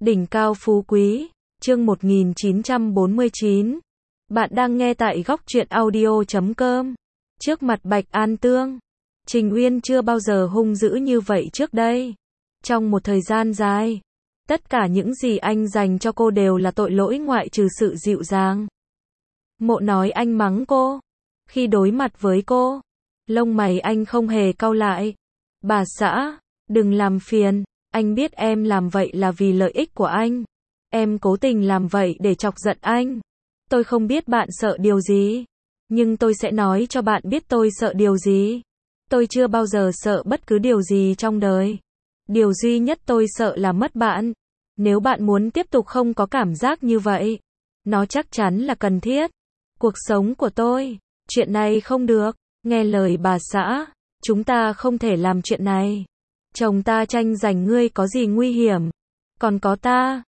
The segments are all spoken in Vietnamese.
Đỉnh cao phú quý, chương 1949. Bạn đang nghe tại góc truyện audio.com. Trước mặt Bạch An Tương, Trình Uyên chưa bao giờ hung dữ như vậy trước đây. Trong một thời gian dài, tất cả những gì anh dành cho cô đều là tội lỗi ngoại trừ sự dịu dàng. Mộ nói anh mắng cô. Khi đối mặt với cô, lông mày anh không hề cau lại. Bà xã, đừng làm phiền. Anh biết em làm vậy là vì lợi ích của anh. Em cố tình làm vậy để chọc giận anh. Tôi không biết bạn sợ điều gì, nhưng tôi sẽ nói cho bạn biết tôi sợ điều gì. Tôi chưa bao giờ sợ bất cứ điều gì trong đời. Điều duy nhất tôi sợ là mất bạn. Nếu bạn muốn tiếp tục không có cảm giác như vậy, nó chắc chắn là cần thiết. Cuộc sống của tôi, chuyện này không được. Nghe lời bà xã, chúng ta không thể làm chuyện này. Chồng ta tranh giành ngươi có gì nguy hiểm? Còn có ta,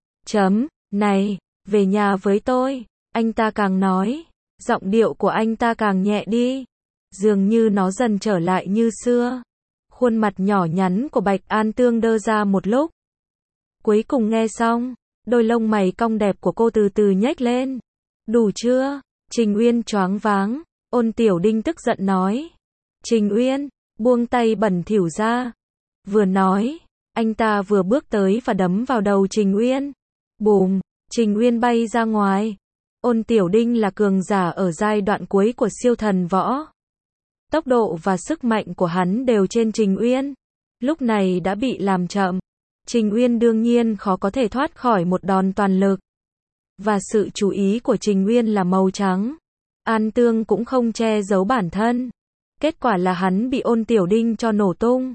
này, về nhà với tôi. Anh ta càng nói, giọng điệu của anh ta càng nhẹ đi. Dường như nó dần trở lại như xưa. Khuôn mặt nhỏ nhắn của Bạch An Tương đơ ra một lúc. Cuối cùng nghe xong, đôi lông mày cong đẹp của cô từ từ nhếch lên. Đủ chưa? Trình Uyên choáng váng. Ôn Tiểu Đinh tức giận nói. Trình Uyên, buông tay bẩn thỉu ra. Vừa nói, anh ta vừa bước tới và đấm vào đầu Trình Uyên. Bùm, Trình Uyên bay ra ngoài. Ôn Tiểu Đinh là cường giả ở giai đoạn cuối của siêu thần võ. Tốc độ và sức mạnh của hắn đều trên Trình Uyên. Lúc này đã bị làm chậm. Trình Uyên đương nhiên khó có thể thoát khỏi một đòn toàn lực. Và sự chú ý của Trình Uyên là màu trắng. An Tương cũng không che giấu bản thân. Kết quả là hắn bị Ôn Tiểu Đinh cho nổ tung.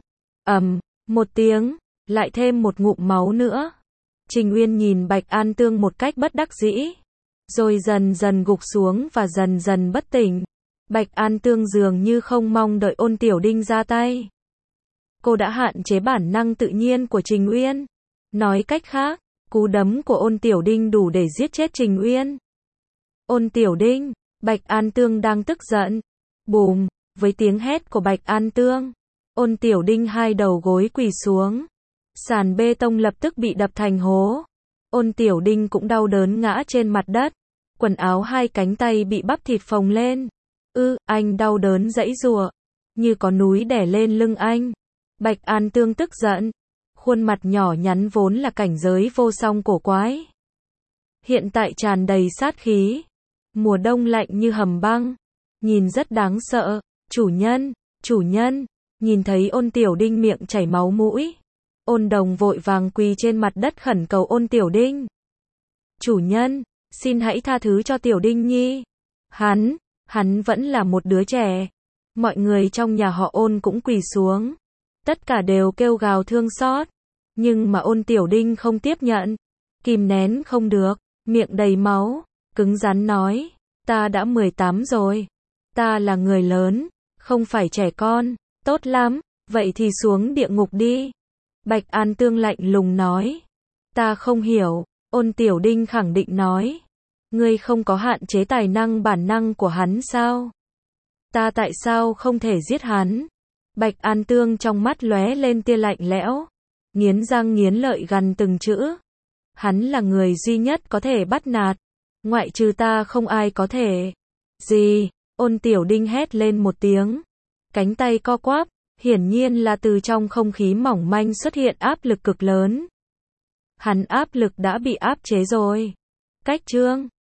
Một tiếng, lại thêm một ngụm máu nữa. Trình Uyên nhìn Bạch An Tương một cách bất đắc dĩ, rồi dần dần gục xuống và dần dần bất tỉnh. Bạch An Tương dường như không mong đợi Ôn Tiểu Đinh ra tay. Cô đã hạn chế bản năng tự nhiên của Trình Uyên. Nói cách khác, cú đấm của Ôn Tiểu Đinh đủ để giết chết Trình Uyên. Ôn Tiểu Đinh, Bạch An Tương đang tức giận. Bùm, với tiếng hét của Bạch An Tương, Ôn Tiểu Đinh hai đầu gối quỳ xuống. Sàn bê tông lập tức bị đập thành hố. Ôn Tiểu Đinh cũng đau đớn ngã trên mặt đất. Quần áo hai cánh tay bị bắp thịt phồng lên. Anh đau đớn giãy giụa, như có núi đè lên lưng anh. Bạch An Tương tức giận. Khuôn mặt nhỏ nhắn vốn là cảnh giới vô song cổ quái, hiện tại tràn đầy sát khí. Mùa đông lạnh như hầm băng, nhìn rất đáng sợ. Chủ nhân, nhìn thấy Ôn Tiểu Đinh miệng chảy máu mũi. Ôn Đồng vội vàng quỳ trên mặt đất khẩn cầu Ôn Tiểu Đinh. Chủ nhân, xin hãy tha thứ cho Tiểu Đinh nhi. Hắn vẫn là một đứa trẻ. Mọi người trong nhà họ Ôn cũng quỳ xuống. Tất cả đều kêu gào thương xót. Nhưng mà Ôn Tiểu Đinh không tiếp nhận. Kìm nén không được, miệng đầy máu, cứng rắn nói. Ta đã 18 rồi. Ta là người lớn, không phải trẻ con. Tốt lắm, vậy thì xuống địa ngục đi. Bạch An Tương lạnh lùng nói. Ta không hiểu. Ôn Tiểu Đinh khẳng định nói. Ngươi không có hạn chế tài năng bản năng của hắn sao? Ta tại sao không thể giết hắn? Bạch An Tương trong mắt lóe lên tia lạnh lẽo, nghiến răng nghiến lợi gằn từng chữ. Hắn là người duy nhất có thể bắt nạt. Ngoại trừ ta không ai có thể. Gì? Ôn Tiểu Đinh hét lên một tiếng. Cánh tay co quắp, hiển nhiên là từ trong không khí mỏng manh xuất hiện áp lực cực lớn. Hắn áp lực đã bị áp chế rồi. Cách chương